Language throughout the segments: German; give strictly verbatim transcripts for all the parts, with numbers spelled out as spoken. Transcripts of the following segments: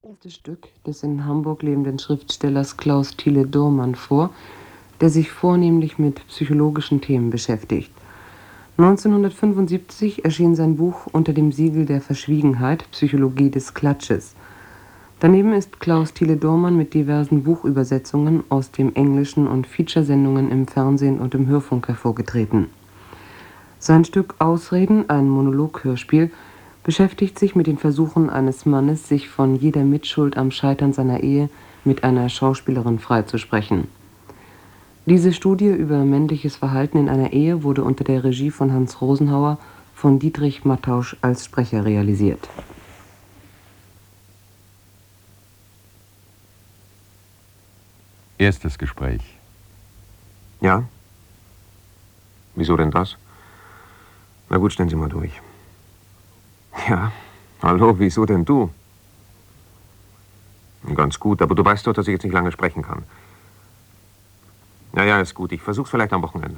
erste Stück des in Hamburg lebenden Schriftstellers Klaus Tille Dohrmann vor, der sich vornehmlich mit psychologischen Themen beschäftigt. neunzehnhundertfünfundsiebzig erschien sein Buch unter dem Siegel der Verschwiegenheit, Psychologie des Klatsches. Daneben ist Klaus Tille Dohrmann mit diversen Buchübersetzungen aus dem Englischen und Featuresendungen im Fernsehen und im Hörfunk hervorgetreten. Sein Stück Ausreden, ein Monologhörspiel, beschäftigt sich mit den Versuchen eines Mannes, sich von jeder Mitschuld am Scheitern seiner Ehe mit einer Schauspielerin freizusprechen. Diese Studie über männliches Verhalten in einer Ehe wurde unter der Regie von Hans Rosenhauer von Dietrich Mattausch als Sprecher realisiert. Erstes Gespräch. Ja? Wieso denn das? Na gut, stellen Sie mal durch. Ja, hallo, wieso denn du? Ganz gut, aber du weißt doch, dass ich jetzt nicht lange sprechen kann. Ja, ja, ist gut. Ich versuch's vielleicht am Wochenende.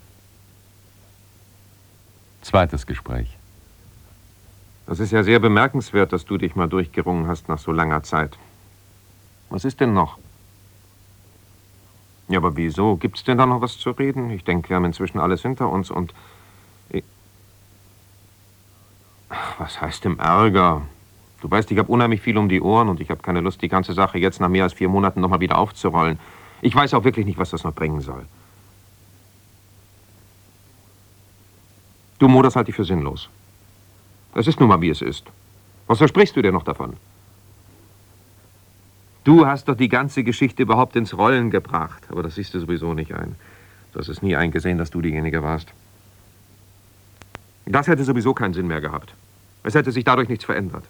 Zweites Gespräch. Das ist ja sehr bemerkenswert, dass du dich mal durchgerungen hast nach so langer Zeit. Was ist denn noch? Ja, aber wieso? Gibt's denn da noch was zu reden? Ich denke, wir haben inzwischen alles hinter uns und... Ich Ach, was heißt im Ärger? Du weißt, ich habe unheimlich viel um die Ohren und ich habe keine Lust, die ganze Sache jetzt nach mehr als vier Monaten nochmal wieder aufzurollen. Ich weiß auch wirklich nicht, was das noch bringen soll. Du, Mo, das halte ich für sinnlos. Es ist nun mal, wie es ist. Was versprichst du dir noch davon? Du hast doch die ganze Geschichte überhaupt ins Rollen gebracht. Aber das siehst du sowieso nicht ein. Du hast es nie eingesehen, dass du diejenige warst. Das hätte sowieso keinen Sinn mehr gehabt. Es hätte sich dadurch nichts verändert.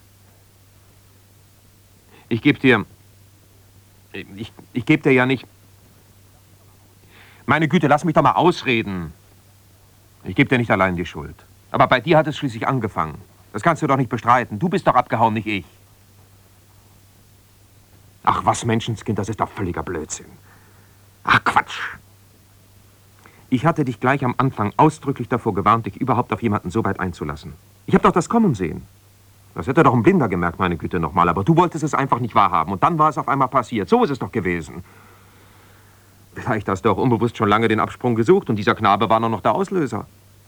Ich gebe dir... Ich, ich gebe dir ja nicht... Meine Güte, lass mich doch mal ausreden. Ich gebe dir nicht allein die Schuld. Aber bei dir hat es schließlich angefangen. Das kannst du doch nicht bestreiten. Du bist doch abgehauen, nicht ich. Ach, was, Menschenskind, das ist doch völliger Blödsinn. Ach, Quatsch. Ich hatte dich gleich am Anfang ausdrücklich davor gewarnt, dich überhaupt auf jemanden so weit einzulassen. Ich habe doch das kommen sehen. Das hätte doch ein Blinder gemerkt, meine Güte, nochmal. Aber du wolltest es einfach nicht wahrhaben. Und dann war es auf einmal passiert. So ist es doch gewesen. Vielleicht hast du auch unbewusst schon lange den Absprung gesucht und dieser Knabe war nur noch der Auslöser.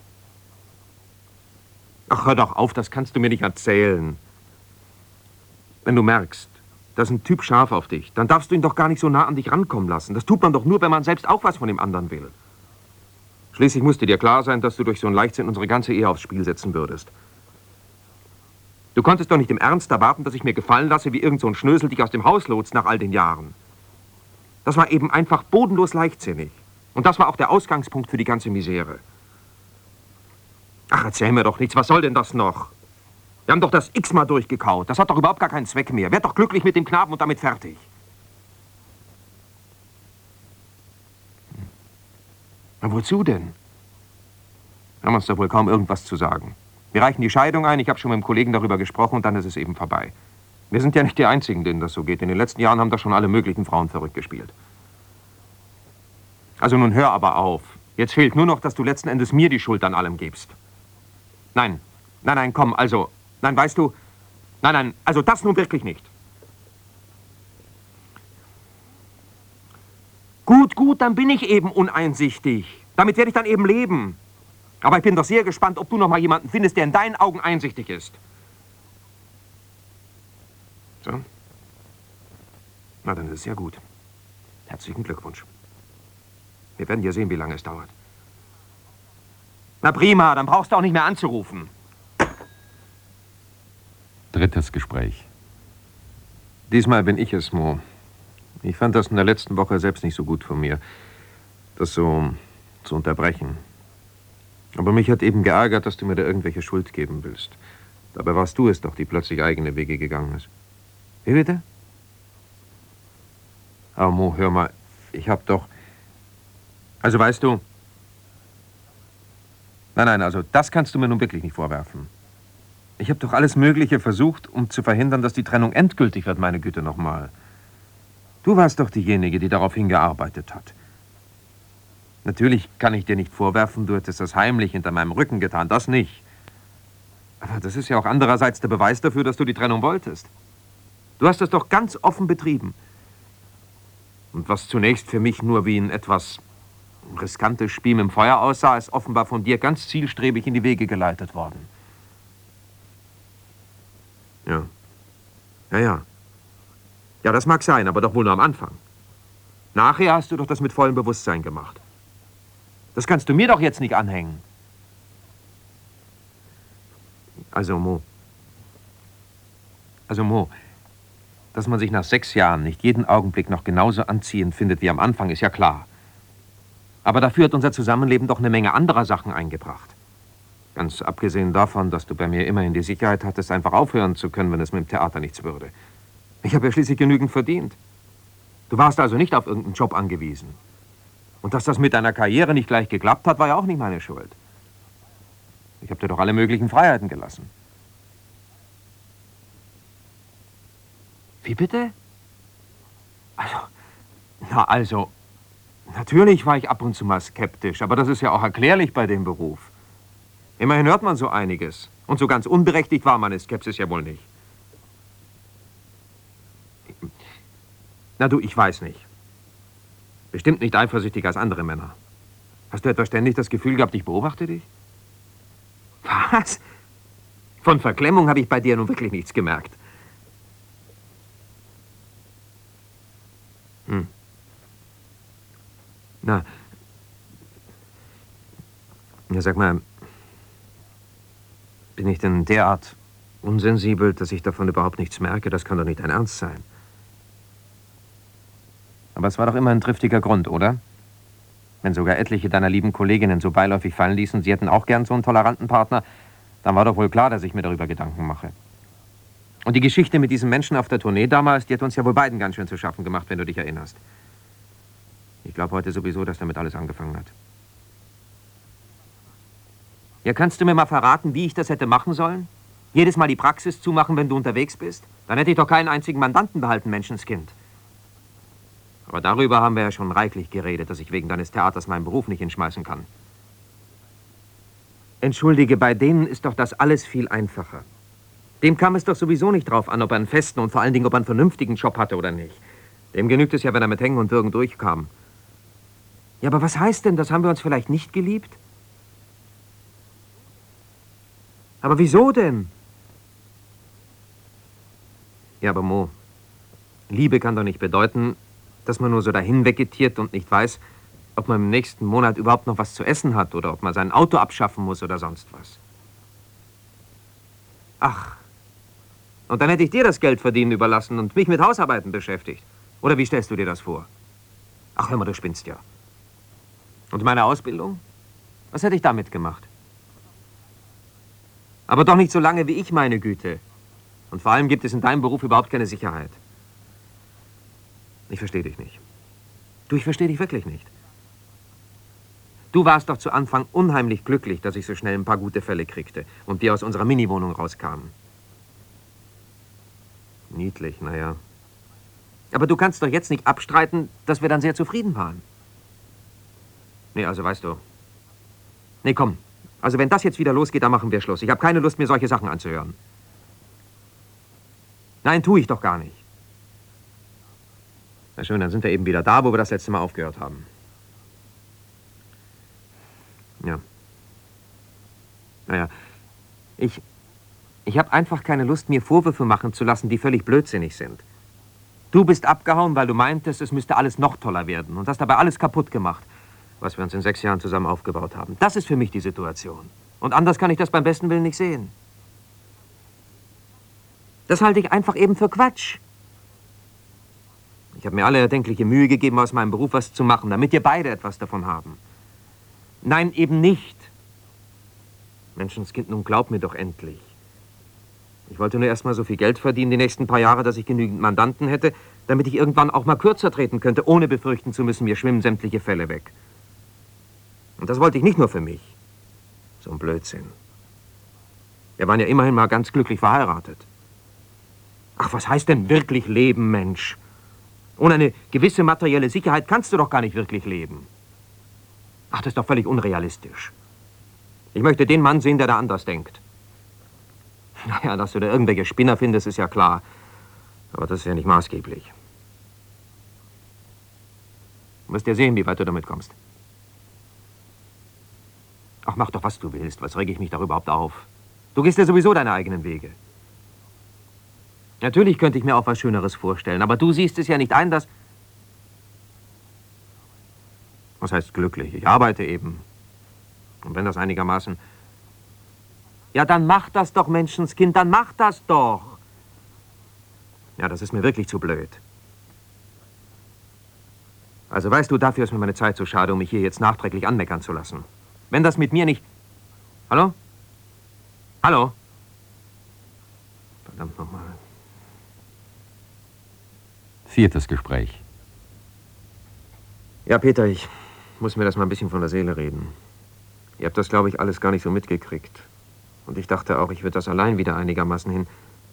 Ach, hör doch auf, das kannst du mir nicht erzählen. Wenn du merkst, da ist ein Typ scharf auf dich, dann darfst du ihn doch gar nicht so nah an dich rankommen lassen. Das tut man doch nur, wenn man selbst auch was von dem anderen will. Schließlich musste dir klar sein, dass du durch so einen Leichtsinn unsere ganze Ehe aufs Spiel setzen würdest. Du konntest doch nicht im Ernst erwarten, dass ich mir gefallen lasse, wie irgend so ein Schnösel dich aus dem Haus lotst nach all den Jahren. Das war eben einfach bodenlos leichtsinnig. Und das war auch der Ausgangspunkt für die ganze Misere. Ach, erzähl mir doch nichts, was soll denn das noch? Wir haben doch das x-mal durchgekaut. Das hat doch überhaupt gar keinen Zweck mehr. Werd doch glücklich mit dem Knaben und damit fertig. Na, wozu denn? Wir haben uns doch wohl kaum irgendwas zu sagen. Wir reichen die Scheidung ein, ich habe schon mit dem Kollegen darüber gesprochen und dann ist es eben vorbei. Wir sind ja nicht die Einzigen, denen das so geht. In den letzten Jahren haben doch schon alle möglichen Frauen verrückt gespielt. Also nun hör aber auf. Jetzt fehlt nur noch, dass du letzten Endes mir die Schuld an allem gibst. Nein, nein, nein, komm, also, nein, weißt du, nein, nein, also das nun wirklich nicht. Gut, gut, dann bin ich eben uneinsichtig. Damit werde ich dann eben leben. Aber ich bin doch sehr gespannt, ob du noch mal jemanden findest, der in deinen Augen einsichtig ist. So? Na, dann ist es ja gut. Herzlichen Glückwunsch. Wir werden ja sehen, wie lange es dauert. Na prima, dann brauchst du auch nicht mehr anzurufen. Drittes Gespräch. Diesmal bin ich es, Mo. Ich fand das in der letzten Woche selbst nicht so gut von mir, das so zu unterbrechen. Aber mich hat eben geärgert, dass du mir da irgendwelche Schuld geben willst. Dabei warst du es doch, die plötzlich eigene Wege gegangen ist. Wie bitte? Aber Mo, hör mal, ich hab doch... Also weißt du... Nein, nein, also das kannst du mir nun wirklich nicht vorwerfen. Ich habe doch alles Mögliche versucht, um zu verhindern, dass die Trennung endgültig wird, meine Güte, nochmal. Du warst doch diejenige, die darauf hingearbeitet hat. Natürlich kann ich dir nicht vorwerfen, du hättest das heimlich hinter meinem Rücken getan, das nicht. Aber das ist ja auch andererseits der Beweis dafür, dass du die Trennung wolltest. Du hast das doch ganz offen betrieben. Und was zunächst für mich nur wie ein etwas riskantes Spiel mit dem Feuer aussah, ist offenbar von dir ganz zielstrebig in die Wege geleitet worden. Ja. Ja, ja. Ja, das mag sein, aber doch wohl nur am Anfang. Nachher hast du doch das mit vollem Bewusstsein gemacht. Das kannst du mir doch jetzt nicht anhängen. Also, Mo. Also, Mo, dass man sich nach sechs Jahren nicht jeden Augenblick noch genauso anziehend findet wie am Anfang, ist ja klar. Aber dafür hat unser Zusammenleben doch eine Menge anderer Sachen eingebracht. Ganz abgesehen davon, dass du bei mir immerhin die Sicherheit hattest, einfach aufhören zu können, wenn es mit dem Theater nichts würde. Ich habe ja schließlich genügend verdient. Du warst also nicht auf irgendeinen Job angewiesen. Und dass das mit deiner Karriere nicht gleich geklappt hat, war ja auch nicht meine Schuld. Ich habe dir doch alle möglichen Freiheiten gelassen. Wie bitte? Also, na also, natürlich war ich ab und zu mal skeptisch, aber das ist ja auch erklärlich bei dem Beruf. Immerhin hört man so einiges. Und so ganz unberechtigt war meine Skepsis ja wohl nicht. Na du, ich weiß nicht. Bestimmt nicht eifersüchtig als andere Männer. Hast du etwa ständig das Gefühl gehabt, ich beobachte dich? Was? Von Verklemmung habe ich bei dir nun wirklich nichts gemerkt. Hm. Na. Ja, sag mal, bin ich denn derart unsensibel, dass ich davon überhaupt nichts merke? Das kann doch nicht dein Ernst sein. Aber es war doch immer ein triftiger Grund, oder? Wenn sogar etliche deiner lieben Kolleginnen so beiläufig fallen ließen, sie hätten auch gern so einen toleranten Partner, dann war doch wohl klar, dass ich mir darüber Gedanken mache. Und die Geschichte mit diesem Menschen auf der Tournee damals, die hat uns ja wohl beiden ganz schön zu schaffen gemacht, wenn du dich erinnerst. Ich glaube heute sowieso, dass damit alles angefangen hat. Ja, kannst du mir mal verraten, wie ich das hätte machen sollen? Jedes Mal die Praxis zumachen, wenn du unterwegs bist? Dann hätte ich doch keinen einzigen Mandanten behalten, Menschenskind. Aber darüber haben wir ja schon reichlich geredet, dass ich wegen deines Theaters meinen Beruf nicht hinschmeißen kann. Entschuldige, bei denen ist doch das alles viel einfacher. Dem kam es doch sowieso nicht drauf an, ob er einen festen und vor allen Dingen, ob er einen vernünftigen Job hatte oder nicht. Dem genügt es ja, wenn er mit Hängen und Würgen durchkam. Ja, aber was heißt denn, das haben wir uns vielleicht nicht geliebt? Aber wieso denn? Ja, aber Mo, Liebe kann doch nicht bedeuten, dass man nur so dahin vegetiert und nicht weiß, ob man im nächsten Monat überhaupt noch was zu essen hat oder ob man sein Auto abschaffen muss oder sonst was. Ach, und dann hätte ich dir das Geld verdienen überlassen und mich mit Hausarbeiten beschäftigt. Oder wie stellst du dir das vor? Ach, hör mal, du spinnst ja. Und meine Ausbildung? Was hätte ich damit gemacht? Aber doch nicht so lange wie ich, meine Güte. Und vor allem gibt es in deinem Beruf überhaupt keine Sicherheit. Ich verstehe dich nicht. Du, ich verstehe dich wirklich nicht. Du warst doch zu Anfang unheimlich glücklich, dass ich so schnell ein paar gute Fälle kriegte und die aus unserer Miniwohnung rauskamen. Niedlich, naja. Aber du kannst doch jetzt nicht abstreiten, dass wir dann sehr zufrieden waren. Nee, also weißt du. Nee, komm. Also wenn das jetzt wieder losgeht, dann machen wir Schluss. Ich habe keine Lust, mir solche Sachen anzuhören. Nein, tue ich doch gar nicht. Na schön, dann sind wir eben wieder da, wo wir das letzte Mal aufgehört haben. Ja. Naja, ich, ich habe einfach keine Lust, mir Vorwürfe machen zu lassen, die völlig blödsinnig sind. Du bist abgehauen, weil du meintest, es müsste alles noch toller werden und hast dabei alles kaputt gemacht, was wir uns in sechs Jahren zusammen aufgebaut haben. Das ist für mich die Situation. Und anders kann ich das beim besten Willen nicht sehen. Das halte ich einfach eben für Quatsch. Ich habe mir alle erdenkliche Mühe gegeben, aus meinem Beruf was zu machen, damit ihr beide etwas davon haben. Nein, eben nicht. Menschenskind, nun glaub mir doch endlich. Ich wollte nur erst mal so viel Geld verdienen die nächsten paar Jahre, dass ich genügend Mandanten hätte, damit ich irgendwann auch mal kürzer treten könnte, ohne befürchten zu müssen, mir schwimmen sämtliche Fälle weg. Und das wollte ich nicht nur für mich. So ein Blödsinn. Wir waren ja immerhin mal ganz glücklich verheiratet. Ach, was heißt denn wirklich leben, Mensch? Ohne eine gewisse materielle Sicherheit kannst du doch gar nicht wirklich leben. Ach, das ist doch völlig unrealistisch. Ich möchte den Mann sehen, der da anders denkt. Naja, dass du da irgendwelche Spinner findest, ist ja klar. Aber das ist ja nicht maßgeblich. Du musst ja sehen, wie weit du damit kommst. Ach, mach doch, was du willst. Was reg ich mich da überhaupt auf? Du gehst ja sowieso deine eigenen Wege. Natürlich könnte ich mir auch was Schöneres vorstellen, aber du siehst es ja nicht ein, dass... Was heißt glücklich? Ich arbeite eben. Und wenn das einigermaßen... Ja, dann mach das doch, Menschenskind, dann mach das doch. Ja, das ist mir wirklich zu blöd. Also weißt du, dafür ist mir meine Zeit so schade, um mich hier jetzt nachträglich anmeckern zu lassen. Wenn das mit mir nicht... Hallo? Hallo? Verdammt nochmal. Viertes Gespräch. Ja, Peter, ich muss mir das mal ein bisschen von der Seele reden. Ihr habt das, glaube ich, alles gar nicht so mitgekriegt. Und ich dachte auch, ich würde das allein wieder einigermaßen hin...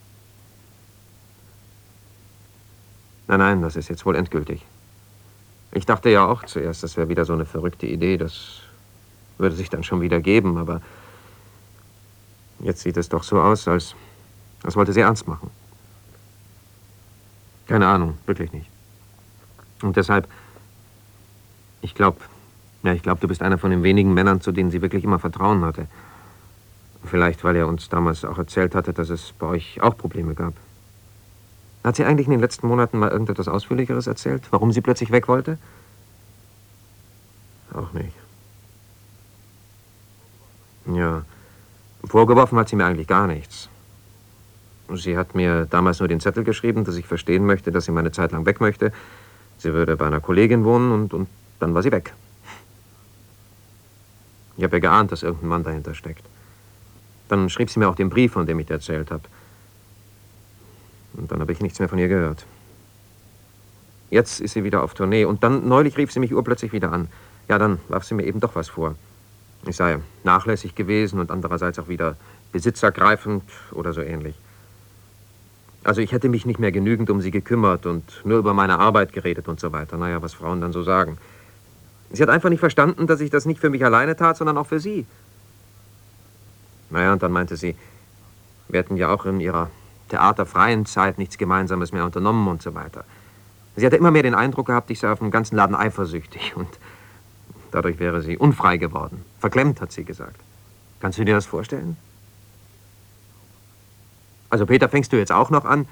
Nein, nein, das ist jetzt wohl endgültig. Ich dachte ja auch zuerst, das wäre wieder so eine verrückte Idee, das würde sich dann schon wieder geben, aber jetzt sieht es doch so aus, als, als wollte sie ernst machen. Keine Ahnung, wirklich nicht. Und deshalb, ich glaube, ja, ich glaube, du bist einer von den wenigen Männern, zu denen sie wirklich immer Vertrauen hatte. Vielleicht, weil er uns damals auch erzählt hatte, dass es bei euch auch Probleme gab. Hat sie eigentlich in den letzten Monaten mal irgendetwas Ausführlicheres erzählt, warum sie plötzlich weg wollte? Auch nicht. Ja, vorgeworfen hat sie mir eigentlich gar nichts. Sie hat mir damals nur den Zettel geschrieben, dass ich verstehen möchte, dass sie meine Zeit lang weg möchte. Sie würde bei einer Kollegin wohnen und, und dann war sie weg. Ich habe ja geahnt, dass irgendein Mann dahinter steckt. Dann schrieb sie mir auch den Brief, von dem ich dir erzählt habe. Und dann habe ich nichts mehr von ihr gehört. Jetzt ist sie wieder auf Tournee und dann neulich rief sie mich urplötzlich wieder an. Ja, dann warf sie mir eben doch was vor. Ich sei nachlässig gewesen und andererseits auch wieder besitzergreifend oder so ähnlich. Also ich hätte mich nicht mehr genügend um sie gekümmert und nur über meine Arbeit geredet und so weiter. Naja, was Frauen dann so sagen. Sie hat einfach nicht verstanden, dass ich das nicht für mich alleine tat, sondern auch für sie. Naja, und dann meinte sie, wir hätten ja auch in ihrer theaterfreien Zeit nichts Gemeinsames mehr unternommen und so weiter. Sie hatte immer mehr den Eindruck gehabt, ich sei auf dem ganzen Laden eifersüchtig und dadurch wäre sie unfrei geworden. Verklemmt, hat sie gesagt. Kannst du dir das vorstellen? Also, Peter, fängst du jetzt auch noch an?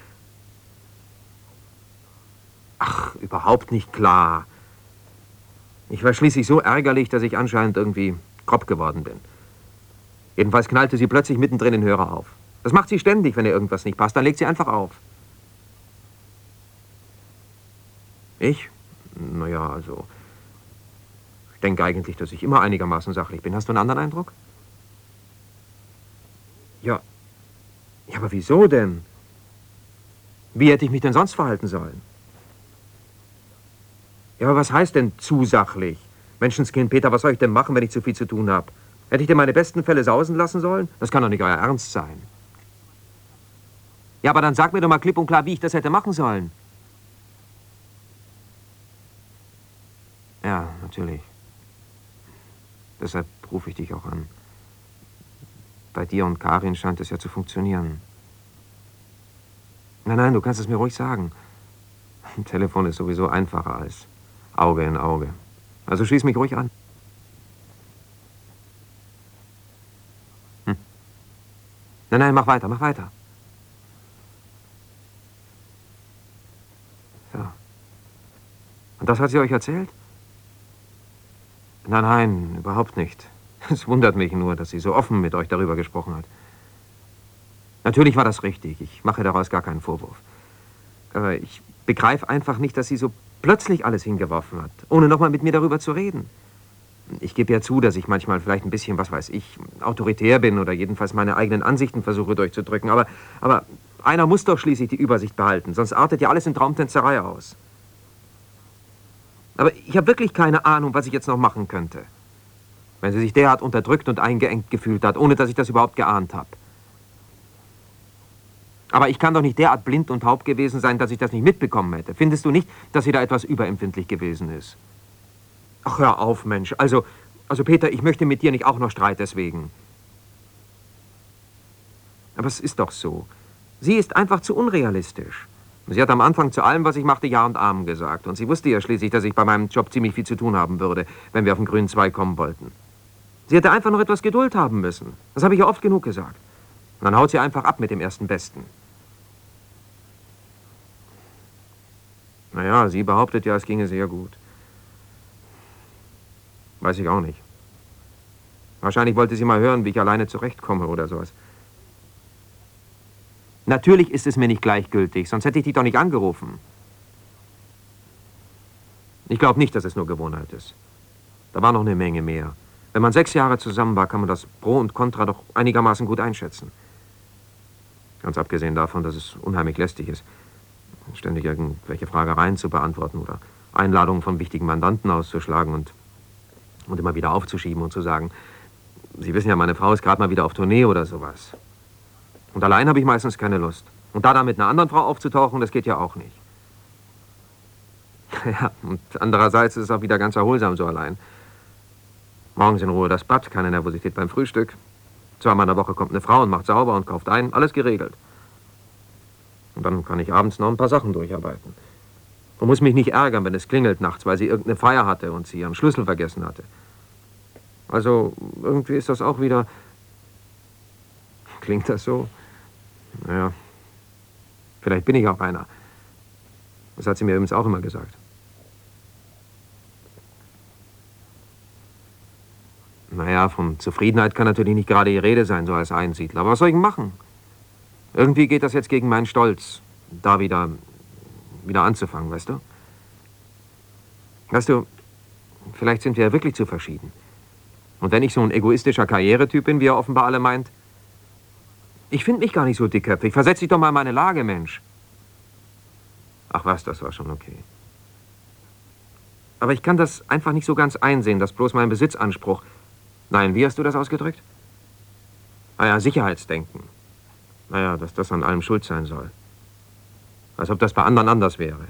Ach, überhaupt nicht klar. Ich war schließlich so ärgerlich, dass ich anscheinend irgendwie grob geworden bin. Jedenfalls knallte sie plötzlich mittendrin den Hörer auf. Das macht sie ständig, wenn ihr irgendwas nicht passt. Dann legt sie einfach auf. Ich? Naja, also... Ich denke eigentlich, dass ich immer einigermaßen sachlich bin. Hast du einen anderen Eindruck? Ja. Ja, aber wieso denn? Wie hätte ich mich denn sonst verhalten sollen? Ja, aber was heißt denn zu sachlich? Menschenskind, Peter, was soll ich denn machen, wenn ich zu viel zu tun habe? Hätte ich dir meine besten Fälle sausen lassen sollen? Das kann doch nicht euer Ernst sein. Ja, aber dann sag mir doch mal klipp und klar, wie ich das hätte machen sollen. Ja, natürlich. Deshalb rufe ich dich auch an. Bei dir und Karin scheint es ja zu funktionieren. Nein, nein, du kannst es mir ruhig sagen. Ein Telefon ist sowieso einfacher als Auge in Auge. Also schließ mich ruhig an. Hm. Nein, nein, mach weiter, mach weiter. Ja. Und das hat sie euch erzählt? Nein, nein, überhaupt nicht. Es wundert mich nur, dass sie so offen mit euch darüber gesprochen hat. Natürlich war das richtig. Ich mache daraus gar keinen Vorwurf. Aber ich begreife einfach nicht, dass sie so plötzlich alles hingeworfen hat, ohne nochmal mit mir darüber zu reden. Ich gebe ja zu, dass ich manchmal vielleicht ein bisschen, was weiß ich, autoritär bin oder jedenfalls meine eigenen Ansichten versuche durchzudrücken. Aber, aber einer muss doch schließlich die Übersicht behalten, sonst artet ja alles in Traumtänzerei aus. Aber ich habe wirklich keine Ahnung, was ich jetzt noch machen könnte. Wenn sie sich derart unterdrückt und eingeengt gefühlt hat, ohne dass ich das überhaupt geahnt habe. Aber ich kann doch nicht derart blind und taub gewesen sein, dass ich das nicht mitbekommen hätte. Findest du nicht, dass sie da etwas überempfindlich gewesen ist? Ach, hör auf, Mensch. Also, also Peter, ich möchte mit dir nicht auch noch Streit deswegen. Aber es ist doch so. Sie ist einfach zu unrealistisch. Sie hat am Anfang zu allem, was ich machte, Ja und Amen gesagt. Und sie wusste ja schließlich, dass ich bei meinem Job ziemlich viel zu tun haben würde, wenn wir auf den grünen Zweig kommen wollten. Sie hätte einfach noch etwas Geduld haben müssen. Das habe ich ja oft genug gesagt. Und dann haut sie einfach ab mit dem ersten Besten. Naja, sie behauptet ja, es ginge sehr gut. Weiß ich auch nicht. Wahrscheinlich wollte sie mal hören, wie ich alleine zurechtkomme oder sowas. Natürlich ist es mir nicht gleichgültig, sonst hätte ich dich doch nicht angerufen. Ich glaube nicht, dass es nur Gewohnheit ist. Da war noch eine Menge mehr. Wenn man sechs Jahre zusammen war, kann man das Pro und Contra doch einigermaßen gut einschätzen. Ganz abgesehen davon, dass es unheimlich lästig ist, ständig irgendwelche Fragereien zu beantworten oder Einladungen von wichtigen Mandanten auszuschlagen und, und immer wieder aufzuschieben und zu sagen, Sie wissen ja, meine Frau ist gerade mal wieder auf Tournee oder sowas. Und allein habe ich meistens keine Lust. Und da dann mit einer anderen Frau aufzutauchen, das geht ja auch nicht. Ja, und andererseits ist es auch wieder ganz erholsam so allein. Morgens in Ruhe das Bad, keine Nervosität beim Frühstück. Zweimal in der Woche kommt eine Frau und macht sauber und kauft ein, alles geregelt. Und dann kann ich abends noch ein paar Sachen durcharbeiten. Und muss mich nicht ärgern, wenn es klingelt nachts, weil sie irgendeine Feier hatte und sie ihren Schlüssel vergessen hatte. Also, irgendwie ist das auch wieder... Klingt das so? Naja, vielleicht bin ich auch einer. Das hat sie mir übrigens auch immer gesagt. Naja, von Zufriedenheit kann natürlich nicht gerade die Rede sein, so als Einsiedler. Aber was soll ich denn machen? Irgendwie geht das jetzt gegen meinen Stolz, da wieder, wieder anzufangen, weißt du? Weißt du, vielleicht sind wir ja wirklich zu verschieden. Und wenn ich so ein egoistischer Karrieretyp bin, wie er offenbar alle meint, ich finde mich gar nicht so dickköpfig. Versetz dich doch mal in meine Lage, Mensch. Ach was, das war schon okay. Aber ich kann das einfach nicht so ganz einsehen, dass bloß mein Besitzanspruch... Nein, wie hast du das ausgedrückt? Ah ja, Sicherheitsdenken. Naja, dass das an allem schuld sein soll. Als ob das bei anderen anders wäre.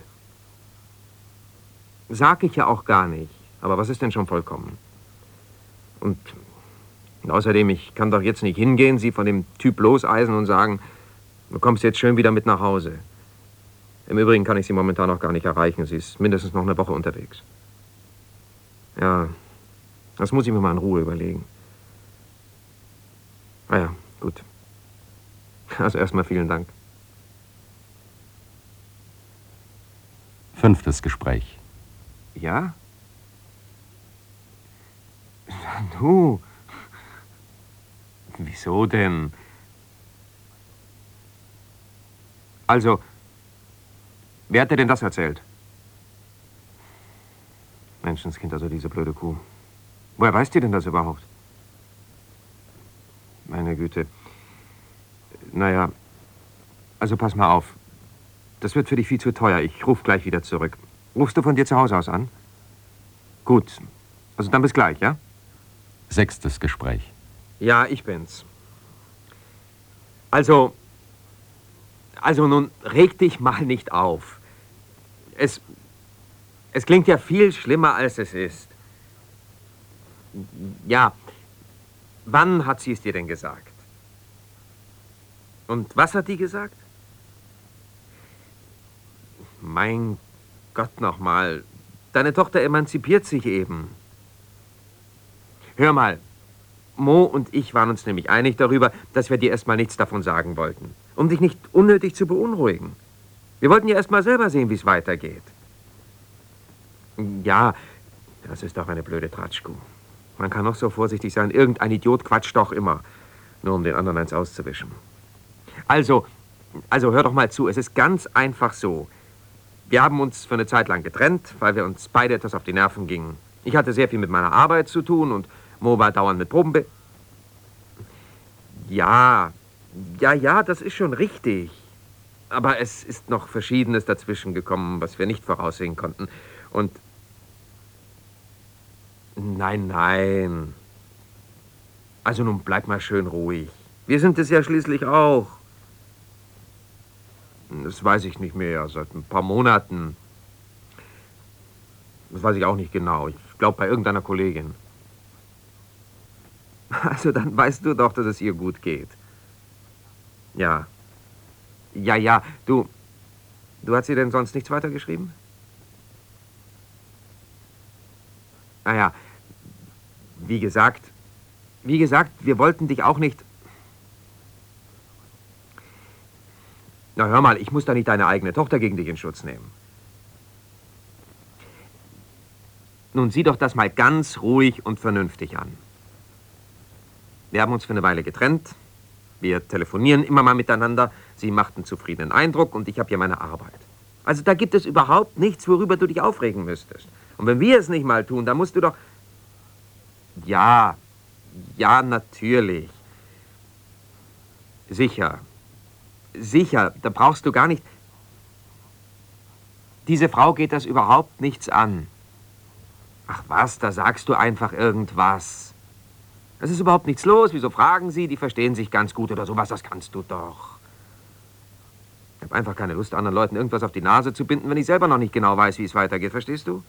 Sag ich ja auch gar nicht. Aber was ist denn schon vollkommen? Und... Und außerdem, ich kann doch jetzt nicht hingehen, sie von dem Typ loseisen und sagen, du kommst jetzt schön wieder mit nach Hause. Im Übrigen kann ich sie momentan noch gar nicht erreichen. Sie ist mindestens noch eine Woche unterwegs. Ja, das muss ich mir mal in Ruhe überlegen. Ah ja, gut. Also erstmal vielen Dank. Fünftes Gespräch. Ja? Du... Wieso denn? Also, wer hat dir denn das erzählt? Menschenskind, also diese blöde Kuh. Woher weißt ihr denn das überhaupt? Meine Güte. Naja, also pass mal auf. Das wird für dich viel zu teuer. Ich ruf gleich wieder zurück. Rufst du von dir zu Hause aus an? Gut. Also dann bis gleich, ja? Sechstes Gespräch. Ja, ich bin's. Also, also nun reg dich mal nicht auf. Es, es klingt ja viel schlimmer, als es ist. Ja, wann hat sie es dir denn gesagt? Und was hat die gesagt? Mein Gott nochmal, deine Tochter emanzipiert sich eben. Hör mal. Mo und ich waren uns nämlich einig darüber, dass wir dir erstmal nichts davon sagen wollten. Um dich nicht unnötig zu beunruhigen. Wir wollten ja erstmal selber sehen, wie es weitergeht. Ja, das ist doch eine blöde Tratschkuh. Man kann noch so vorsichtig sein. Irgendein Idiot quatscht doch immer. Nur um den anderen eins auszuwischen. Also, also hör doch mal zu. Es ist ganz einfach so. Wir haben uns für eine Zeit lang getrennt, weil wir uns beide etwas auf die Nerven gingen. Ich hatte sehr viel mit meiner Arbeit zu tun und Mo war dauernd mit Proben. Ja, ja, ja, das ist schon richtig. Aber es ist noch Verschiedenes dazwischen gekommen, was wir nicht voraussehen konnten. Und... Nein, nein. Also nun bleib mal schön ruhig. Wir sind es ja schließlich auch. Das weiß ich nicht mehr, seit ein paar Monaten. Das weiß ich auch nicht genau. Ich glaube bei irgendeiner Kollegin. Also dann weißt du doch, dass es ihr gut geht. Ja. Ja, ja, du... Du hast sie denn sonst nichts weitergeschrieben? Ah ja, wie gesagt, wie gesagt, wir wollten dich auch nicht... Na hör mal, ich muss da nicht deine eigene Tochter gegen dich in Schutz nehmen. Nun sieh doch das mal ganz ruhig und vernünftig an. Wir haben uns für eine Weile getrennt. Wir telefonieren immer mal miteinander. Sie macht einen zufriedenen Eindruck und ich habe hier meine Arbeit. Also da gibt es überhaupt nichts, worüber du dich aufregen müsstest. Und wenn wir es nicht mal tun, dann musst du doch... Ja, ja, natürlich. Sicher. Sicher, da brauchst du gar nicht... Diese Frau geht das überhaupt nichts an. Ach was, da sagst du einfach irgendwas. Es ist überhaupt nichts los. Wieso fragen Sie? Die verstehen sich ganz gut oder sowas. Das kannst du doch. Ich habe einfach keine Lust, anderen Leuten irgendwas auf die Nase zu binden, wenn ich selber noch nicht genau weiß, wie es weitergeht. Verstehst du?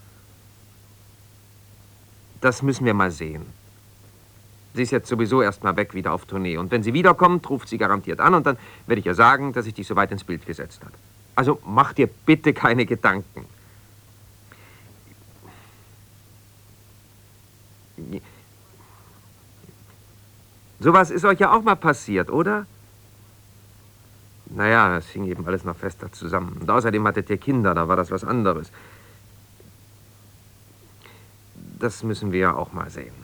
Das müssen wir mal sehen. Sie ist jetzt sowieso erst mal weg, wieder auf Tournee. Und wenn sie wiederkommt, ruft sie garantiert an und dann werde ich ihr sagen, dass ich dich so weit ins Bild gesetzt habe. Also mach dir bitte keine Gedanken. Sowas ist euch ja auch mal passiert, oder? Naja, das hing eben alles noch fester zusammen. Und außerdem hattet ihr Kinder, da war das was anderes. Das müssen wir ja auch mal sehen.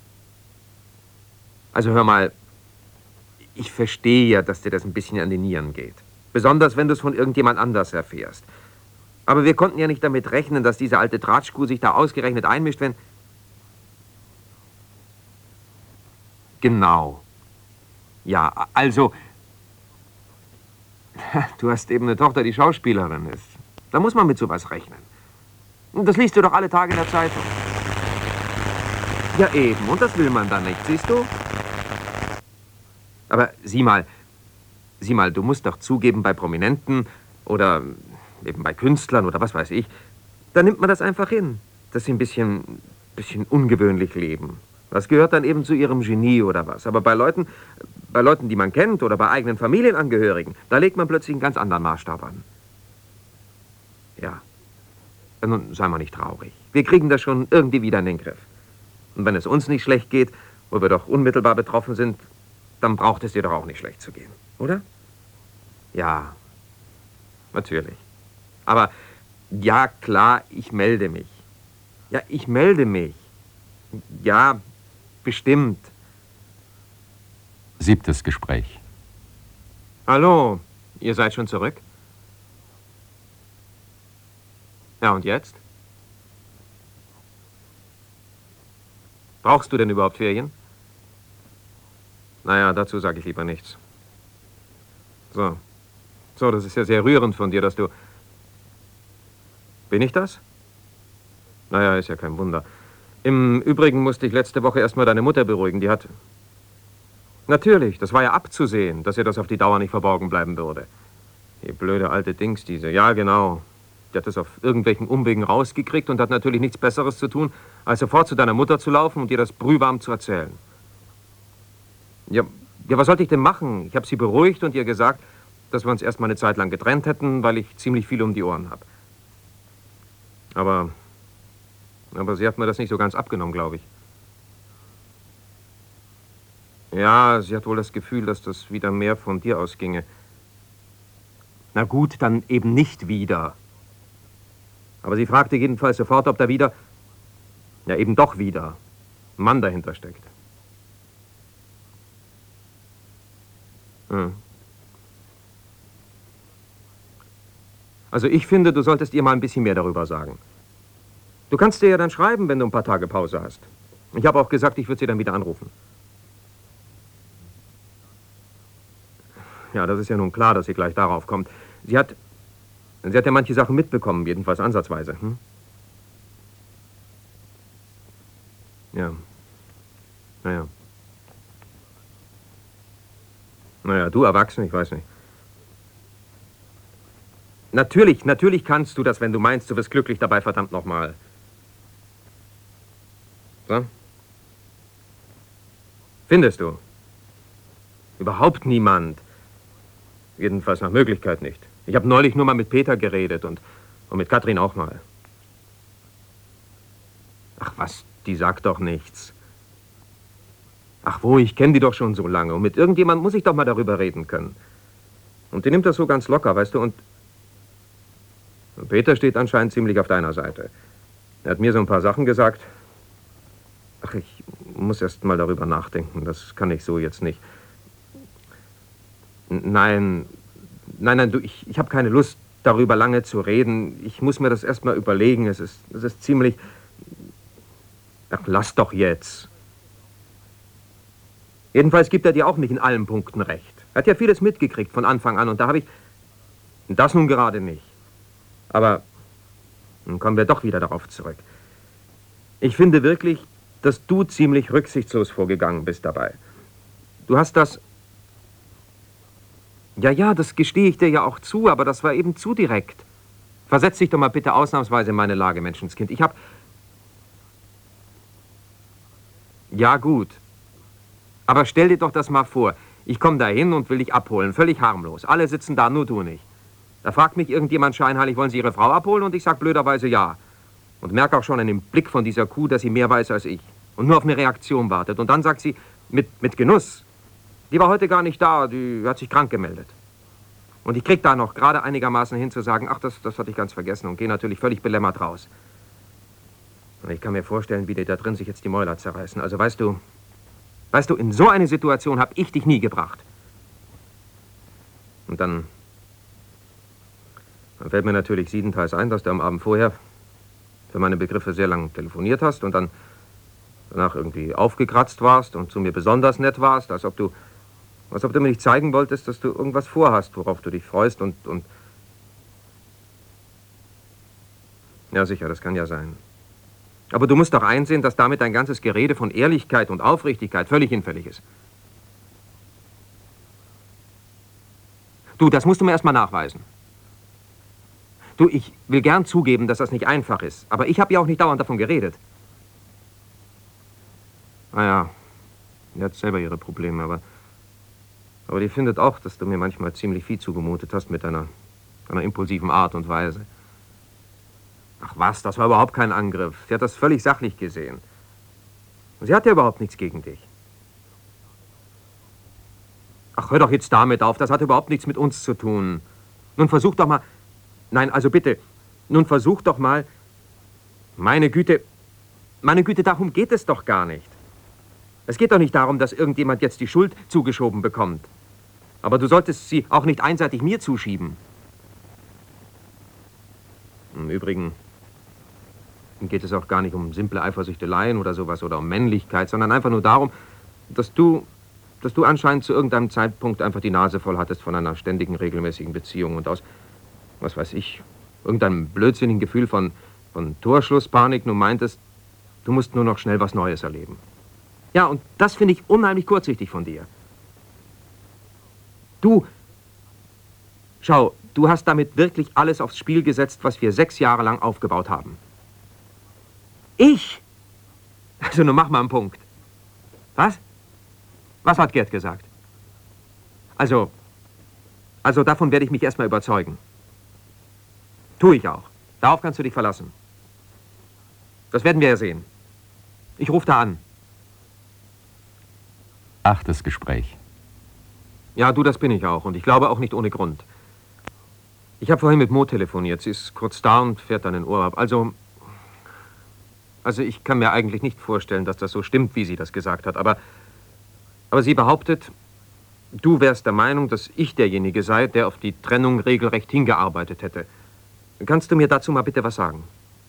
Also hör mal, ich verstehe ja, dass dir das ein bisschen an die Nieren geht. Besonders, wenn du es von irgendjemand anders erfährst. Aber wir konnten ja nicht damit rechnen, dass diese alte Tratschkuh sich da ausgerechnet einmischt, wenn... Genau. Ja, also... Du hast eben eine Tochter, die Schauspielerin ist. Da muss man mit sowas rechnen. Und das liest du doch alle Tage in der Zeitung. Ja eben, und das will man dann nicht, siehst du? Aber sieh mal, sieh mal, du musst doch zugeben, bei Prominenten oder eben bei Künstlern oder was weiß ich, da nimmt man das einfach hin, dass sie ein bisschen, bisschen ungewöhnlich leben. Das gehört dann eben zu ihrem Genie oder was. Aber bei Leuten, bei Leuten, die man kennt oder bei eigenen Familienangehörigen, da legt man plötzlich einen ganz anderen Maßstab an. Ja, nun sei mal nicht traurig. Wir kriegen das schon irgendwie wieder in den Griff. Und wenn es uns nicht schlecht geht, wo wir doch unmittelbar betroffen sind, dann braucht es dir doch auch nicht schlecht zu gehen, oder? Ja, natürlich. Aber ja, klar, ich melde mich. Ja, ich melde mich. Ja, bestimmt. Siebtes Gespräch. Hallo, ihr seid schon zurück? Ja, und jetzt? Brauchst du denn überhaupt Ferien? Naja, dazu sage ich lieber nichts. So. So, das ist ja sehr rührend von dir, dass du... Bin ich das? Naja, ist ja kein Wunder. Im Übrigen musste ich letzte Woche erstmal deine Mutter beruhigen. Die hat... Natürlich, das war ja abzusehen, dass ihr das auf die Dauer nicht verborgen bleiben würde. Die blöde alte Dings, diese. Ja, genau. Die hat das auf irgendwelchen Umwegen rausgekriegt und hat natürlich nichts Besseres zu tun, als sofort zu deiner Mutter zu laufen und ihr das brühwarm zu erzählen. Ja, ja, was sollte ich denn machen? Ich habe sie beruhigt und ihr gesagt, dass wir uns erstmal eine Zeit lang getrennt hätten, weil ich ziemlich viel um die Ohren habe. Aber... Aber sie hat mir das nicht so ganz abgenommen, glaube ich. Ja, sie hat wohl das Gefühl, dass das wieder mehr von dir ausginge. Na gut, dann eben nicht wieder. Aber sie fragte jedenfalls sofort, ob da wieder, ja eben doch wieder, ein Mann dahinter steckt. Hm. Also ich finde, du solltest ihr mal ein bisschen mehr darüber sagen. Du kannst dir ja dann schreiben, wenn du ein paar Tage Pause hast. Ich habe auch gesagt, ich würde sie dann wieder anrufen. Ja, das ist ja nun klar, dass sie gleich darauf kommt. Sie hat... Sie hat ja manche Sachen mitbekommen, jedenfalls ansatzweise. Hm? Ja. Naja. Naja, du Erwachsen, ich weiß nicht. Natürlich, natürlich kannst du das, wenn du meinst, du wirst glücklich dabei, verdammt nochmal. So? Findest du? Überhaupt niemand. Jedenfalls nach Möglichkeit nicht. Ich habe neulich nur mal mit Peter geredet und, und mit Katrin auch mal. Ach was, die sagt doch nichts. Ach wo, ich kenne die doch schon so lange. Und mit irgendjemand muss ich doch mal darüber reden können. Und die nimmt das so ganz locker, weißt du, und... und Peter steht anscheinend ziemlich auf deiner Seite. Er hat mir so ein paar Sachen gesagt. Ach, ich muss erst mal darüber nachdenken. Das kann ich so jetzt nicht. Nein, nein, nein, du, ich, ich habe keine Lust, darüber lange zu reden. Ich muss mir das erst mal überlegen. Es ist, es ist ziemlich... Ach, lass doch jetzt. Jedenfalls gibt er dir auch nicht in allen Punkten recht. Er hat ja vieles mitgekriegt von Anfang an und da habe ich... Das nun gerade nicht. Aber nun kommen wir doch wieder darauf zurück. Ich finde wirklich, dass du ziemlich rücksichtslos vorgegangen bist dabei. Du hast das... Ja, ja, das gestehe ich dir ja auch zu, aber das war eben zu direkt. Versetz dich doch mal bitte ausnahmsweise in meine Lage, Menschenskind. Ich hab... Ja, gut. Aber stell dir doch das mal vor. Ich komme da hin und will dich abholen, völlig harmlos. Alle sitzen da, nur du nicht. Da fragt mich irgendjemand scheinheilig, wollen Sie Ihre Frau abholen? Und ich sag blöderweise ja. Und merke auch schon an dem Blick von dieser Kuh, dass sie mehr weiß als ich. Und nur auf eine Reaktion wartet. Und dann sagt sie, mit, mit Genuss, die war heute gar nicht da, die hat sich krank gemeldet. Und ich krieg da noch gerade einigermaßen hin zu sagen, ach, das, das hatte ich ganz vergessen. Und gehe natürlich völlig belämmert raus. Und ich kann mir vorstellen, wie die da drin sich jetzt die Mäuler zerreißen. Also weißt du, weißt du, in so eine Situation habe ich dich nie gebracht. Und dann... Dann fällt mir natürlich siebenteils ein, dass du am Abend vorher für meine Begriffe sehr lang telefoniert hast und dann danach irgendwie aufgekratzt warst und zu mir besonders nett warst, als ob du, als ob du mir nicht zeigen wolltest, dass du irgendwas vorhast, worauf du dich freust und, und... Ja, sicher, das kann ja sein. Aber du musst doch einsehen, dass damit dein ganzes Gerede von Ehrlichkeit und Aufrichtigkeit völlig hinfällig ist. Du, das musst du mir erst mal nachweisen. Du, ich will gern zugeben, dass das nicht einfach ist. Aber ich habe ja auch nicht dauernd davon geredet. Naja, die hat selber ihre Probleme, aber... Aber die findet auch, dass du mir manchmal ziemlich viel zugemutet hast mit deiner, deiner impulsiven Art und Weise. Ach was, das war überhaupt kein Angriff. Sie hat das völlig sachlich gesehen. Und sie hat ja überhaupt nichts gegen dich. Ach, hör doch jetzt damit auf, das hat überhaupt nichts mit uns zu tun. Nun versuch doch mal... Nein, also bitte, nun versuch doch mal... Meine Güte, meine Güte, darum geht es doch gar nicht. Es geht doch nicht darum, dass irgendjemand jetzt die Schuld zugeschoben bekommt. Aber du solltest sie auch nicht einseitig mir zuschieben. Im Übrigen geht es auch gar nicht um simple Eifersüchteleien oder sowas oder um Männlichkeit, sondern einfach nur darum, dass du, dass du anscheinend zu irgendeinem Zeitpunkt einfach die Nase voll hattest von einer ständigen, regelmäßigen Beziehung und aus, was weiß ich, irgendeinem blödsinnigen Gefühl von, von Torschlusspanik nur meintest, du musst nur noch schnell was Neues erleben. Ja, und das finde ich unheimlich kurzsichtig von dir. Du, schau, du hast damit wirklich alles aufs Spiel gesetzt, was wir sechs Jahre lang aufgebaut haben. Ich? Also, nun mach mal einen Punkt. Was? Was hat Gerd gesagt? Also, also davon werde ich mich erstmal überzeugen. Tue ich auch. Darauf kannst du dich verlassen. Das werden wir ja sehen. Ich rufe da an. Achtes Gespräch. Ja, du, das bin ich auch. Und ich glaube auch nicht ohne Grund. Ich habe vorhin mit Mo telefoniert. Sie ist kurz da und fährt dann in Urlaub. Also, also ich kann mir eigentlich nicht vorstellen, dass das so stimmt, wie sie das gesagt hat. Aber, aber sie behauptet, du wärst der Meinung, dass ich derjenige sei, der auf die Trennung regelrecht hingearbeitet hätte. Kannst du mir dazu mal bitte was sagen?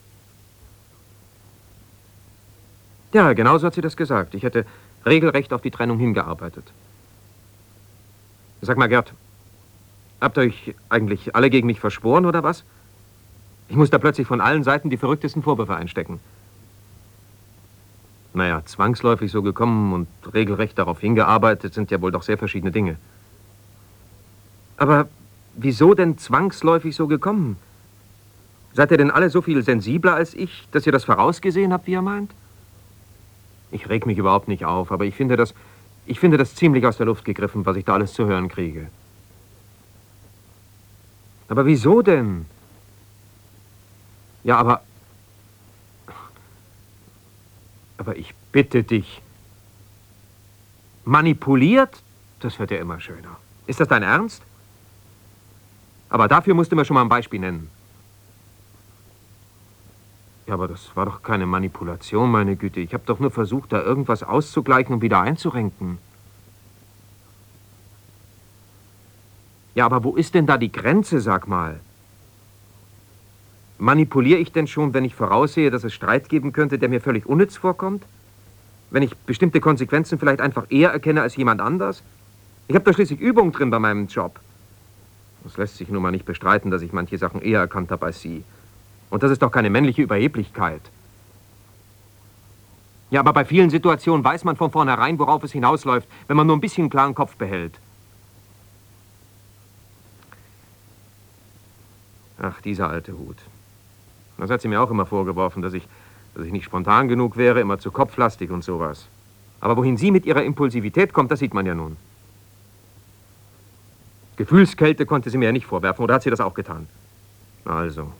Ja, genau so hat sie das gesagt. Ich hätte regelrecht auf die Trennung hingearbeitet. Sag mal, Gerd, habt ihr euch eigentlich alle gegen mich verschworen, oder was? Ich muss da plötzlich von allen Seiten die verrücktesten Vorwürfe einstecken. Naja, zwangsläufig so gekommen und regelrecht darauf hingearbeitet sind ja wohl doch sehr verschiedene Dinge. Aber wieso denn zwangsläufig so gekommen? Seid ihr denn alle so viel sensibler als ich, dass ihr das vorausgesehen habt, wie ihr meint? Ich reg mich überhaupt nicht auf, aber ich finde das, ich finde das ziemlich aus der Luft gegriffen, was ich da alles zu hören kriege. Aber wieso denn? Ja, aber... Aber ich bitte dich. Manipuliert? Das wird ja immer schöner. Ist das dein Ernst? Aber dafür musst du mir schon mal ein Beispiel nennen. Ja, aber das war doch keine Manipulation, meine Güte. Ich habe doch nur versucht, da irgendwas auszugleichen und wieder einzurenken. Ja, aber wo ist denn da die Grenze, sag mal? Manipuliere ich denn schon, wenn ich voraussehe, dass es Streit geben könnte, der mir völlig unnütz vorkommt? Wenn ich bestimmte Konsequenzen vielleicht einfach eher erkenne als jemand anders? Ich habe da schließlich Übung drin bei meinem Job. Es lässt sich nun mal nicht bestreiten, dass ich manche Sachen eher erkannt habe als Sie. Und das ist doch keine männliche Überheblichkeit. Ja, aber bei vielen Situationen weiß man von vornherein, worauf es hinausläuft, wenn man nur ein bisschen einen klaren Kopf behält. Ach, dieser alte Hut. Das hat sie mir auch immer vorgeworfen, dass ich, dass ich nicht spontan genug wäre, immer zu kopflastig und sowas. Aber wohin sie mit ihrer Impulsivität kommt, das sieht man ja nun. Gefühlskälte konnte sie mir ja nicht vorwerfen, oder hat sie das auch getan? Also.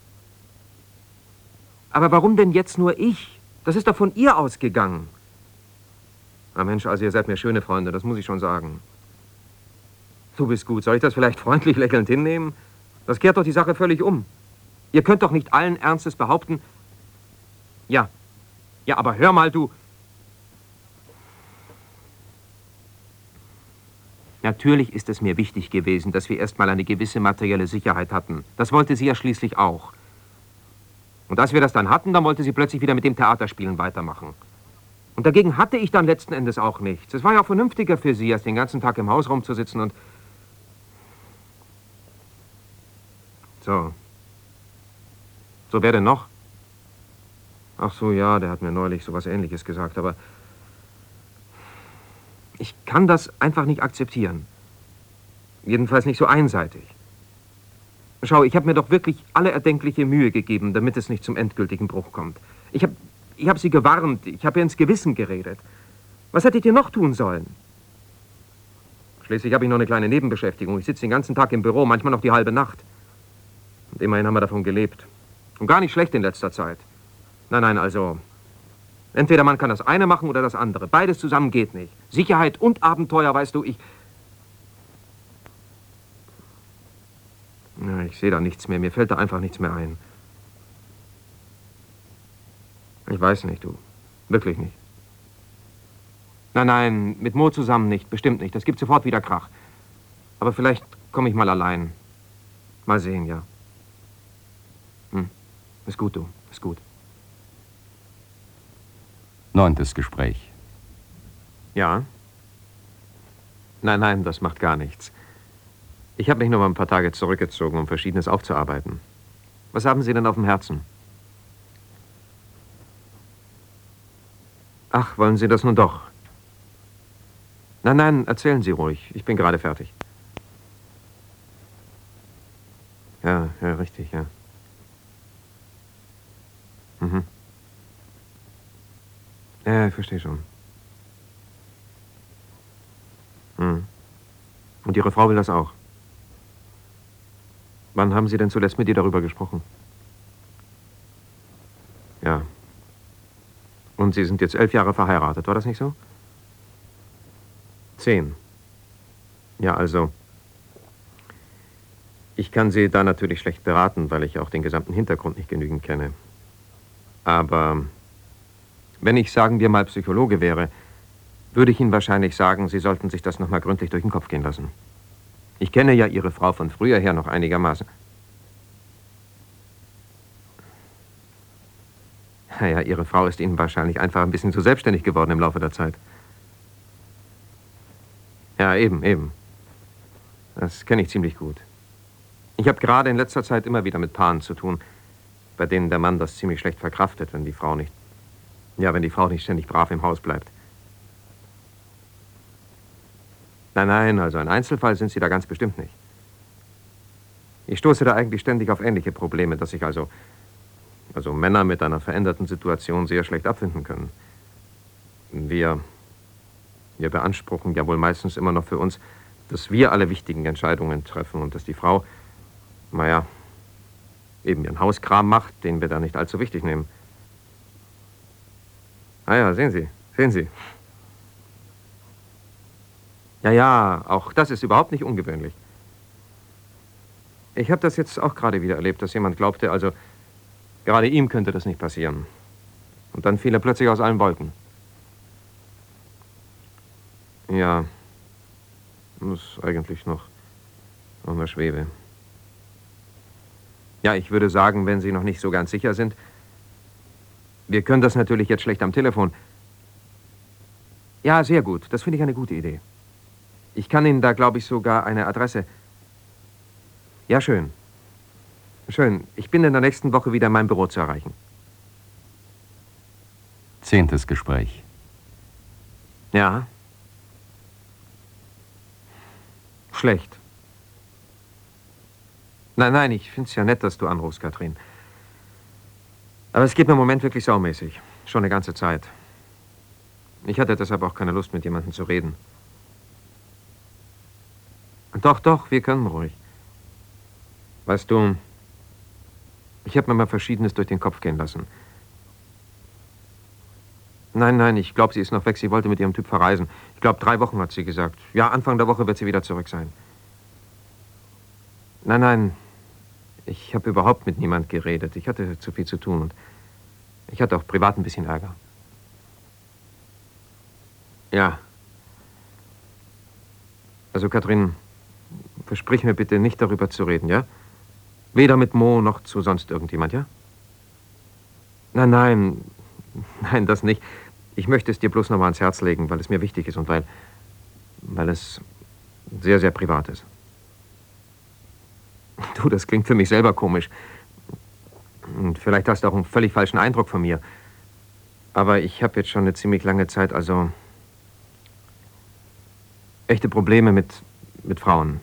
Aber warum denn jetzt nur ich? Das ist doch von ihr ausgegangen. Na Mensch, also ihr seid mir schöne Freunde, das muss ich schon sagen. Du bist gut, soll ich das vielleicht freundlich lächelnd hinnehmen? Das kehrt doch die Sache völlig um. Ihr könnt doch nicht allen Ernstes behaupten... Ja, ja, aber hör mal, du... Natürlich ist es mir wichtig gewesen, dass wir erstmal eine gewisse materielle Sicherheit hatten. Das wollte sie ja schließlich auch. Und als wir das dann hatten, dann wollte sie plötzlich wieder mit dem Theaterspielen weitermachen. Und dagegen hatte ich dann letzten Endes auch nichts. Es war ja auch vernünftiger für sie, als den ganzen Tag im Haus rumzusitzen und... So. So, wer denn noch? Ach so, ja, der hat mir neulich sowas Ähnliches gesagt, aber... Ich kann das einfach nicht akzeptieren. Jedenfalls nicht so einseitig. Schau, ich habe mir doch wirklich alle erdenkliche Mühe gegeben, damit es nicht zum endgültigen Bruch kommt. Ich habe ich hab sie gewarnt, ich habe ihr ins Gewissen geredet. Was hätte ich dir noch tun sollen? Schließlich habe ich noch eine kleine Nebenbeschäftigung. Ich sitze den ganzen Tag im Büro, manchmal noch die halbe Nacht. Und immerhin haben wir davon gelebt. Und gar nicht schlecht in letzter Zeit. Nein, nein, also... Entweder man kann das eine machen oder das andere. Beides zusammen geht nicht. Sicherheit und Abenteuer, weißt du, ich... Ja, ich sehe da nichts mehr. Mir fällt da einfach nichts mehr ein. Ich weiß nicht, du. Wirklich nicht. Nein, nein, mit Mo zusammen nicht. Bestimmt nicht. Das gibt sofort wieder Krach. Aber vielleicht komme ich mal allein. Mal sehen, ja. Hm. Ist gut, du. Ist gut. Neuntes Gespräch. Ja? Nein, nein, das macht gar nichts. Ich habe mich nur mal ein paar Tage zurückgezogen, um Verschiedenes aufzuarbeiten. Was haben Sie denn auf dem Herzen? Ach, wollen Sie das nun doch? Nein, nein, erzählen Sie ruhig. Ich bin gerade fertig. Ja, ja, richtig, ja. Mhm. Ja, ich verstehe schon. Hm. Und Ihre Frau will das auch? Wann haben Sie denn zuletzt mit ihr darüber gesprochen? Ja. Und Sie sind jetzt elf Jahre verheiratet, war das nicht so? Zehn. Ja, also... Ich kann Sie da natürlich schlecht beraten, weil ich auch den gesamten Hintergrund nicht genügend kenne. Aber... Wenn ich, sagen wir mal, Psychologe wäre, würde ich Ihnen wahrscheinlich sagen, Sie sollten sich das noch mal gründlich durch den Kopf gehen lassen. Ich kenne ja Ihre Frau von früher her noch einigermaßen. Naja, Ihre Frau ist Ihnen wahrscheinlich einfach ein bisschen zu selbstständig geworden im Laufe der Zeit. Ja, eben, eben. Das kenne ich ziemlich gut. Ich habe gerade in letzter Zeit immer wieder mit Paaren zu tun, bei denen der Mann das ziemlich schlecht verkraftet, wenn die Frau nicht... Ja, wenn die Frau nicht ständig brav im Haus bleibt. Nein, nein, also ein Einzelfall sind Sie da ganz bestimmt nicht. Ich stoße da eigentlich ständig auf ähnliche Probleme, dass sich also, also Männer mit einer veränderten Situation sehr schlecht abfinden können. Wir, wir beanspruchen ja wohl meistens immer noch für uns, dass wir alle wichtigen Entscheidungen treffen und dass die Frau, naja, eben ihren Hauskram macht, den wir da nicht allzu wichtig nehmen. Ah ja, sehen Sie, sehen Sie. Ja, ja, auch das ist überhaupt nicht ungewöhnlich. Ich habe das jetzt auch gerade wieder erlebt, dass jemand glaubte, also gerade ihm könnte das nicht passieren. Und dann fiel er plötzlich aus allen Wolken. Ja, das ist eigentlich noch, noch eine Schwebe. Ja, ich würde sagen, wenn Sie noch nicht so ganz sicher sind, wir können das natürlich jetzt schlecht am Telefon. Ja, sehr gut, das finde ich eine gute Idee. Ich kann Ihnen da, glaube ich, sogar eine Adresse. Ja, schön. Schön. Ich bin in der nächsten Woche wieder in meinem Büro zu erreichen. Zehntes Gespräch. Ja. Schlecht. Nein, nein, ich finde es ja nett, dass du anrufst, Katrin. Aber es geht mir im Moment wirklich saumäßig. Schon eine ganze Zeit. Ich hatte deshalb auch keine Lust, mit jemandem zu reden. Doch, doch, wir können ruhig. Weißt du, ich habe mir mal Verschiedenes durch den Kopf gehen lassen. Nein, nein, ich glaube, sie ist noch weg. Sie wollte mit ihrem Typ verreisen. Ich glaube, drei Wochen hat sie gesagt. Ja, Anfang der Woche wird sie wieder zurück sein. Nein, nein, ich habe überhaupt mit niemand geredet. Ich hatte zu viel zu tun und ich hatte auch privat ein bisschen Ärger. Ja. Also, Katrin, versprich mir bitte, nicht darüber zu reden, ja? Weder mit Mo noch zu sonst irgendjemand, ja? Nein, nein, nein, das nicht. Ich möchte es dir bloß noch mal ans Herz legen, weil es mir wichtig ist und weil, weil es sehr, sehr privat ist. Du, das klingt für mich selber komisch. Und vielleicht hast du auch einen völlig falschen Eindruck von mir. Aber ich habe jetzt schon eine ziemlich lange Zeit, also echte Probleme mit, mit Frauen.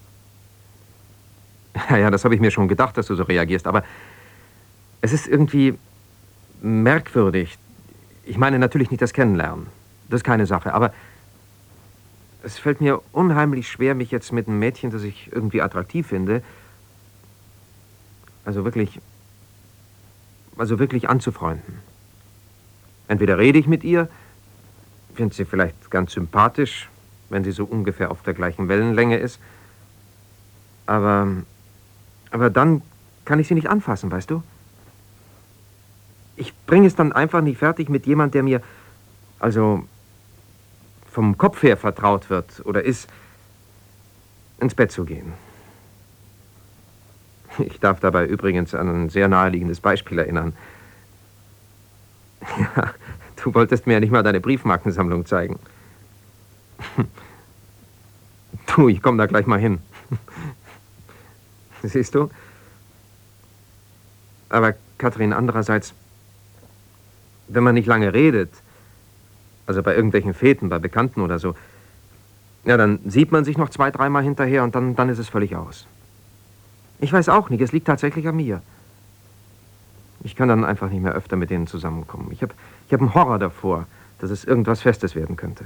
Ja, ja, das habe ich mir schon gedacht, dass du so reagierst, aber es ist irgendwie merkwürdig. Ich meine natürlich nicht das Kennenlernen. Das ist keine Sache, aber es fällt mir unheimlich schwer, mich jetzt mit einem Mädchen, das ich irgendwie attraktiv finde, also wirklich, also wirklich anzufreunden. Entweder rede ich mit ihr, finde sie vielleicht ganz sympathisch, wenn sie so ungefähr auf der gleichen Wellenlänge ist, aber, aber dann kann ich sie nicht anfassen, weißt du? Ich bringe es dann einfach nicht fertig mit jemand, der mir, also vom Kopf her vertraut wird oder ist, ins Bett zu gehen. Ich darf dabei übrigens an ein sehr naheliegendes Beispiel erinnern. Ja, du wolltest mir ja nicht mal deine Briefmarkensammlung zeigen. Du, ich komme da gleich mal hin. Siehst du? Aber Katrin, andererseits, wenn man nicht lange redet, also bei irgendwelchen Feten, bei Bekannten oder so, ja, dann sieht man sich noch zwei, dreimal hinterher und dann, dann ist es völlig aus. Ich weiß auch nicht, es liegt tatsächlich an mir. Ich kann dann einfach nicht mehr öfter mit denen zusammenkommen. Ich habe ich hab einen Horror davor, dass es irgendwas Festes werden könnte.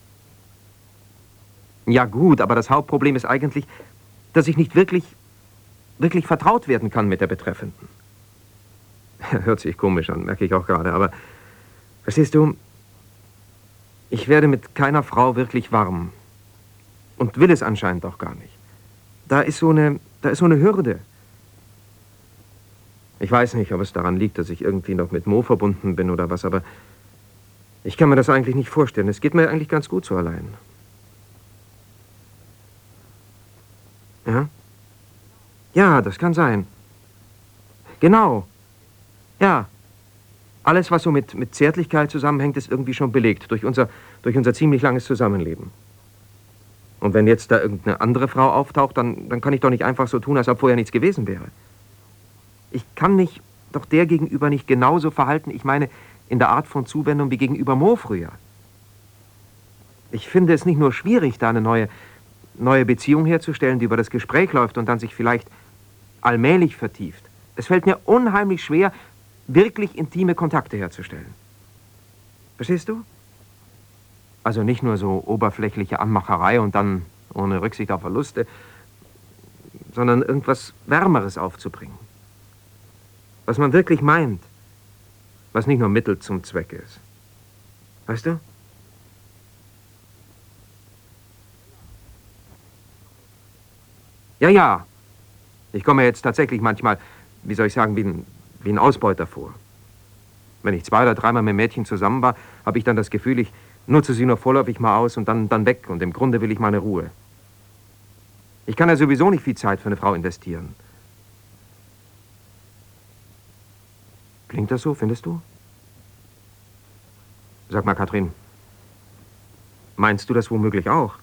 Ja gut, aber das Hauptproblem ist eigentlich, dass ich nicht wirklich, wirklich vertraut werden kann mit der Betreffenden. Hört sich komisch an, merke ich auch gerade, aber verstehst du, ich werde mit keiner Frau wirklich warm und will es anscheinend auch gar nicht. Da ist so eine, da ist so eine Hürde. Ich weiß nicht, ob es daran liegt, dass ich irgendwie noch mit Mo verbunden bin oder was, aber ich kann mir das eigentlich nicht vorstellen. Es geht mir eigentlich ganz gut so allein. Ja? Ja, das kann sein. Genau. Ja. Alles, was so mit, mit Zärtlichkeit zusammenhängt, ist irgendwie schon belegt durch unser, durch unser ziemlich langes Zusammenleben. Und wenn jetzt da irgendeine andere Frau auftaucht, dann, dann kann ich doch nicht einfach so tun, als ob vorher nichts gewesen wäre. Ich kann mich doch der gegenüber nicht genauso verhalten, ich meine, in der Art von Zuwendung wie gegenüber Mo früher. Ich finde es nicht nur schwierig, da eine neue, neue Beziehung herzustellen, die über das Gespräch läuft und dann sich vielleicht allmählich vertieft. Es fällt mir unheimlich schwer, wirklich intime Kontakte herzustellen. Verstehst du? Also nicht nur so oberflächliche Anmacherei und dann ohne Rücksicht auf Verluste. sondern irgendwas Wärmeres aufzubringen. Was man wirklich meint. Was nicht nur Mittel zum Zweck ist. Weißt du? Ja, ja. Ich komme mir jetzt tatsächlich manchmal, wie soll ich sagen, wie ein, wie ein Ausbeuter vor. Wenn ich zwei oder dreimal mit Mädchen zusammen war, habe ich dann das Gefühl, ich nutze sie nur vorläufig mal aus und dann, dann weg. Und im Grunde will ich meine Ruhe. Ich kann ja sowieso nicht viel Zeit für eine Frau investieren. Klingt das so, findest du? Sag mal, Katrin, meinst du das womöglich auch?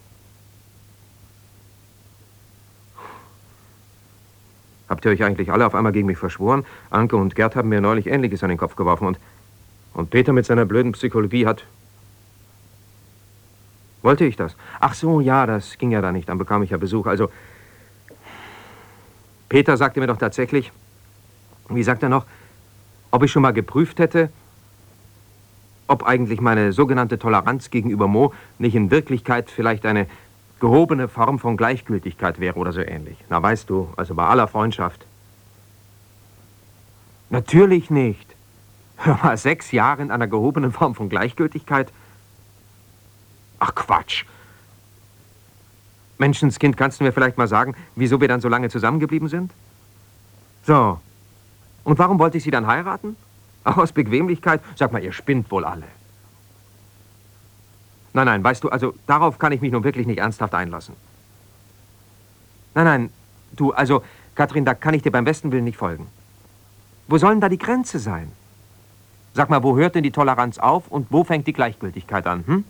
Habt ihr euch eigentlich alle auf einmal gegen mich verschworen? Anke und Gerd haben mir neulich Ähnliches an den Kopf geworfen und, und Peter mit seiner blöden Psychologie hat... Wollte ich das? Ach so, ja, das ging ja da nicht, dann bekam ich ja Besuch. Also, Peter sagte mir doch tatsächlich, wie sagt er noch, ob ich schon mal geprüft hätte, ob eigentlich meine sogenannte Toleranz gegenüber Mo nicht in Wirklichkeit vielleicht eine gehobene Form von Gleichgültigkeit wäre oder so ähnlich. Na, weißt du, also bei aller Freundschaft. Natürlich nicht. Hör mal, sechs Jahre in einer gehobenen Form von Gleichgültigkeit? Ach, Quatsch. Menschenskind, kannst du mir vielleicht mal sagen, wieso wir dann so lange zusammengeblieben sind? So. Und warum wollte ich sie dann heiraten? Ach, aus Bequemlichkeit? Sag mal, ihr spinnt wohl alle. Nein, nein, weißt du, also darauf kann ich mich nun wirklich nicht ernsthaft einlassen. Nein, nein, du, also, Katrin, da kann ich dir beim besten Willen nicht folgen. Wo soll denn da die Grenze sein? Sag mal, wo hört denn die Toleranz auf und wo fängt die Gleichgültigkeit an, hm?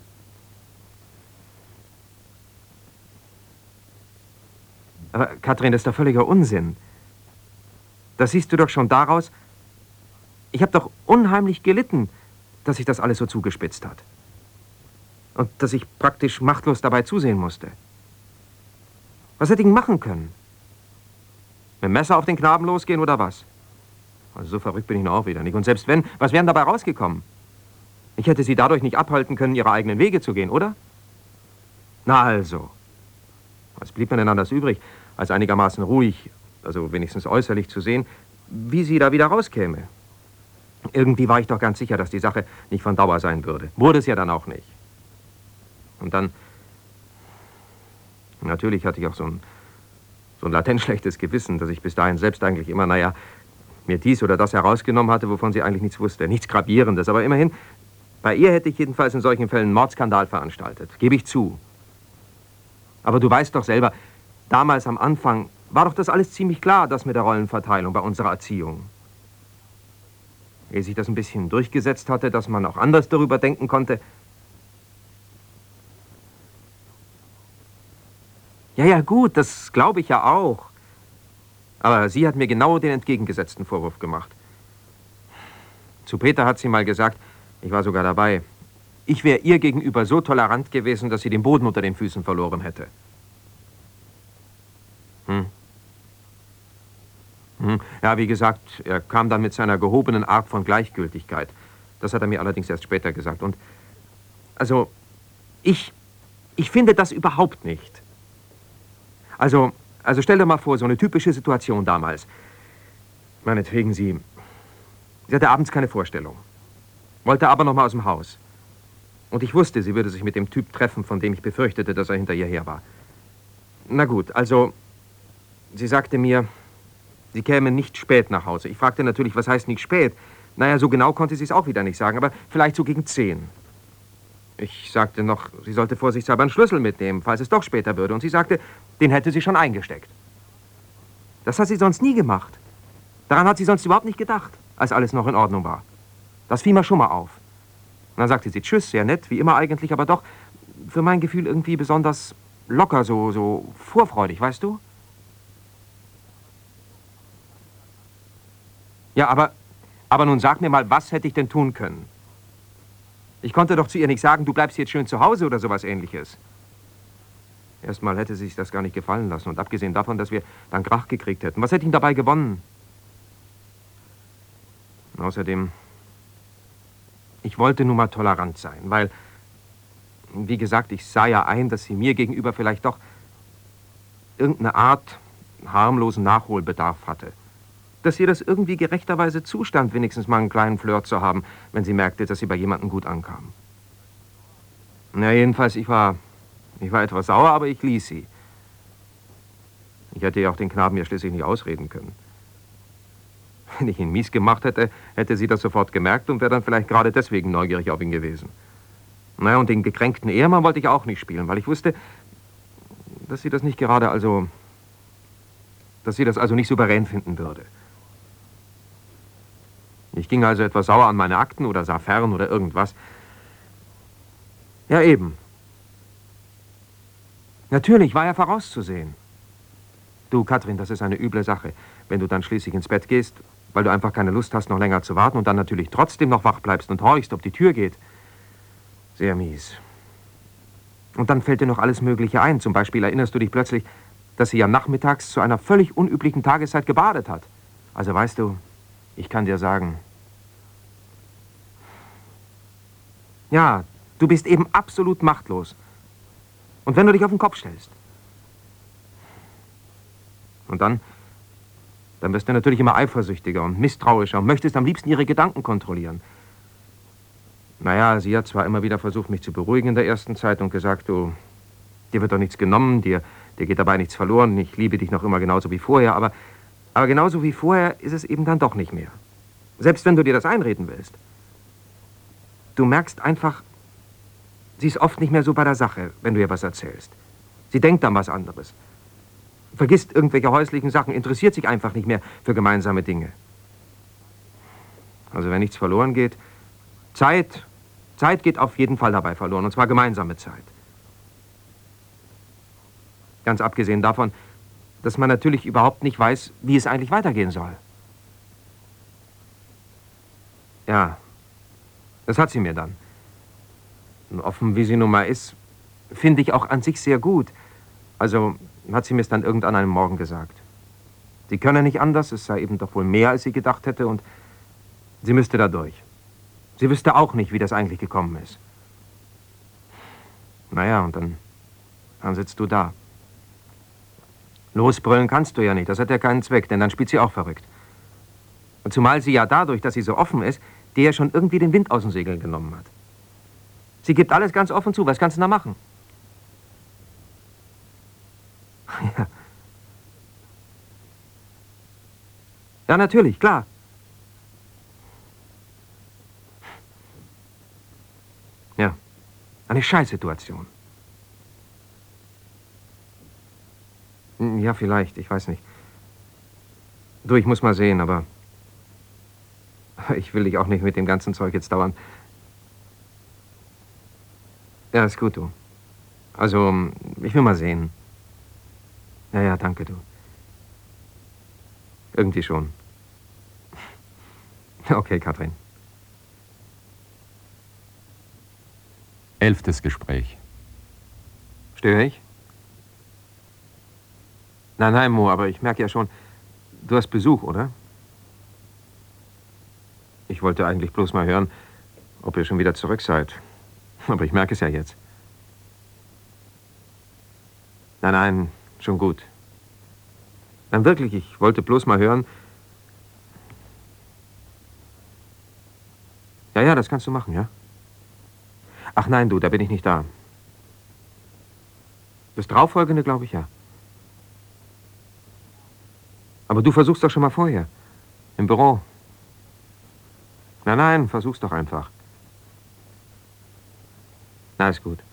Aber, Katrin, das ist doch völliger Unsinn. Das siehst du doch schon daraus, ich habe doch unheimlich gelitten, dass sich das alles so zugespitzt hat. Und dass ich praktisch machtlos dabei zusehen musste. Was hätte ich denn machen können? Mit dem Messer auf den Knaben losgehen oder was? Also so verrückt bin ich noch auch wieder nicht. Und selbst wenn, was wären dabei rausgekommen? Ich hätte sie dadurch nicht abhalten können, ihre eigenen Wege zu gehen, oder? Na also. Was blieb mir denn anders übrig, als einigermaßen ruhig, also wenigstens äußerlich zu sehen, wie sie da wieder rauskäme? Irgendwie war ich doch ganz sicher, dass die Sache nicht von Dauer sein würde. Wurde es ja dann auch nicht. Und dann... Natürlich hatte ich auch so ein, so ein latent schlechtes Gewissen, dass ich bis dahin selbst eigentlich immer, naja, mir dies oder das herausgenommen hatte, wovon sie eigentlich nichts wusste. Nichts Gravierendes, aber immerhin, bei ihr hätte ich jedenfalls in solchen Fällen einen Mordskandal veranstaltet. Gebe ich zu. Aber du weißt doch selber, damals am Anfang war doch das alles ziemlich klar, das mit der Rollenverteilung bei unserer Erziehung. Ehe sich das ein bisschen durchgesetzt hatte, dass man auch anders darüber denken konnte. Ja, ja, gut, das glaube ich ja auch. Aber sie hat mir genau den entgegengesetzten Vorwurf gemacht. Zu Peter hat sie mal gesagt, ich war sogar dabei, ich wäre ihr gegenüber so tolerant gewesen, dass sie den Boden unter den Füßen verloren hätte. Hm. Hm. Ja, wie gesagt, er kam dann mit seiner gehobenen Art von Gleichgültigkeit. Das hat er mir allerdings erst später gesagt. Und, also, ich, ich finde das überhaupt nicht. Also, also stell dir mal vor, so eine typische Situation damals. Meinetwegen, sie, sie hatte abends keine Vorstellung. Wollte aber noch mal aus dem Haus. Und ich wusste, sie würde sich mit dem Typ treffen, von dem ich befürchtete, dass er hinter ihr her war. Na gut, also, sie sagte mir, sie käme nicht spät nach Hause. Ich fragte natürlich, was heißt nicht spät? Naja, so genau konnte sie es auch wieder nicht sagen, aber vielleicht so gegen zehn. Ich sagte noch, sie sollte vorsichtshalber einen Schlüssel mitnehmen, falls es doch später würde. Und sie sagte, den hätte sie schon eingesteckt. Das hat sie sonst nie gemacht. Daran hat sie sonst überhaupt nicht gedacht, als alles noch in Ordnung war. Das fiel mir schon mal auf. Und dann sagte sie Tschüss, sehr nett, wie immer eigentlich, aber doch für mein Gefühl irgendwie besonders locker, so, so vorfreudig, weißt du? Ja, aber, aber nun sag mir mal, was hätte ich denn tun können? Ich konnte doch zu ihr nicht sagen, du bleibst jetzt schön zu Hause oder sowas Ähnliches. Erstmal hätte sie sich das gar nicht gefallen lassen. Und abgesehen davon, dass wir dann Krach gekriegt hätten. Was hätte ich denn dabei gewonnen? Und außerdem, ich wollte nun mal tolerant sein, weil, wie gesagt, ich sah ja ein, dass sie mir gegenüber vielleicht doch irgendeine Art, harmlosen Nachholbedarf hatte. Dass ihr das irgendwie gerechterweise zustand, wenigstens mal einen kleinen Flirt zu haben, wenn sie merkte, dass sie bei jemandem gut ankam. Na, jedenfalls, ich war, ich war etwas sauer, aber ich ließ sie. Ich hätte ja auch den Knaben ja schließlich nicht ausreden können. Wenn ich ihn mies gemacht hätte, hätte sie das sofort gemerkt und wäre dann vielleicht gerade deswegen neugierig auf ihn gewesen. Naja, und den gekränkten Ehemann wollte ich auch nicht spielen, weil ich wusste, dass sie das nicht gerade also, dass sie das also nicht souverän finden würde. Ich ging also etwas sauer an meine Akten oder sah fern oder irgendwas. Ja, eben. Natürlich war ja vorauszusehen. Du, Katrin, das ist eine üble Sache, wenn du dann schließlich ins Bett gehst, weil du einfach keine Lust hast, noch länger zu warten und dann natürlich trotzdem noch wach bleibst und horchst, ob die Tür geht. Sehr mies. Und dann fällt dir noch alles Mögliche ein. Zum Beispiel erinnerst du dich plötzlich, dass sie ja nachmittags zu einer völlig unüblichen Tageszeit gebadet hat. Also weißt du, ich kann dir sagen, ja, du bist eben absolut machtlos. Und wenn du dich auf den Kopf stellst. Und dann, dann wirst du natürlich immer eifersüchtiger und misstrauischer und möchtest am liebsten ihre Gedanken kontrollieren. Naja, sie hat zwar immer wieder versucht, mich zu beruhigen in der ersten Zeit und gesagt, du, dir wird doch nichts genommen, dir, dir geht dabei nichts verloren, ich liebe dich noch immer genauso wie vorher, aber, aber genauso wie vorher ist es eben dann doch nicht mehr. Selbst wenn du dir das einreden willst. Du merkst einfach, sie ist oft nicht mehr so bei der Sache, wenn du ihr was erzählst. Sie denkt an was anderes. Vergisst irgendwelche häuslichen Sachen, interessiert sich einfach nicht mehr für gemeinsame Dinge. Also wenn nichts verloren geht, Zeit, Zeit geht auf jeden Fall dabei verloren, und zwar gemeinsame Zeit. Ganz abgesehen davon, dass man natürlich überhaupt nicht weiß, wie es eigentlich weitergehen soll. Ja, das hat sie mir dann. Und offen wie sie nun mal ist, finde ich auch an sich sehr gut. Also hat sie mir es dann irgendwann einem Morgen gesagt. Sie könne nicht anders, es sei eben doch wohl mehr, als sie gedacht hätte, und sie müsste da durch. Sie wüsste auch nicht, wie das eigentlich gekommen ist. Naja, und dann, dann sitzt du da. Losbrüllen kannst du ja nicht, das hat ja keinen Zweck, denn dann spielt sie auch verrückt. Und zumal sie ja dadurch, dass sie so offen ist, dir ja schon irgendwie den Wind aus den Segeln genommen hat. Sie gibt alles ganz offen zu, was kannst du da machen? Ja. Ja, natürlich, klar. Ja, eine Scheißsituation. Ja, vielleicht, ich weiß nicht. Du, ich muss mal sehen, aber ich will dich auch nicht mit dem ganzen Zeug jetzt dauern. Ja, ist gut, du. Also, ich will mal sehen. Ja, ja, danke, du. Irgendwie schon. Okay, Katrin. Elftes Gespräch. Störe ich? Nein, nein, Mo, aber ich merke ja schon, du hast Besuch, oder? Ich wollte eigentlich bloß mal hören, ob ihr schon wieder zurück seid. Aber ich merke es ja jetzt. Nein, nein, schon gut. Nein, wirklich, ich wollte bloß mal hören. Ja, ja, das kannst du machen, ja? Ach nein, du, da bin ich nicht da. Das Darauffolgende, glaube ich, ja. Aber du versuchst doch schon mal vorher. Im Büro. Nein, nein, versuch's doch einfach. Na, ist gut.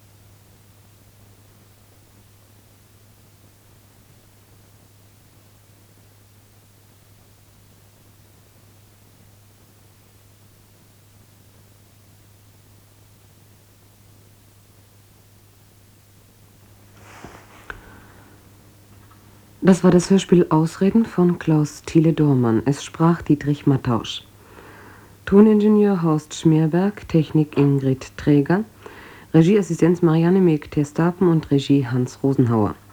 Das war das Hörspiel Ausreden von Klaus Thiele-Dormann. Es sprach Dietrich Mattausch. Toningenieur Horst Schmerberg, Technik Ingrid Träger, Regieassistenz Marianne Meek-Terstapen und Regie Hans Rosenhauer.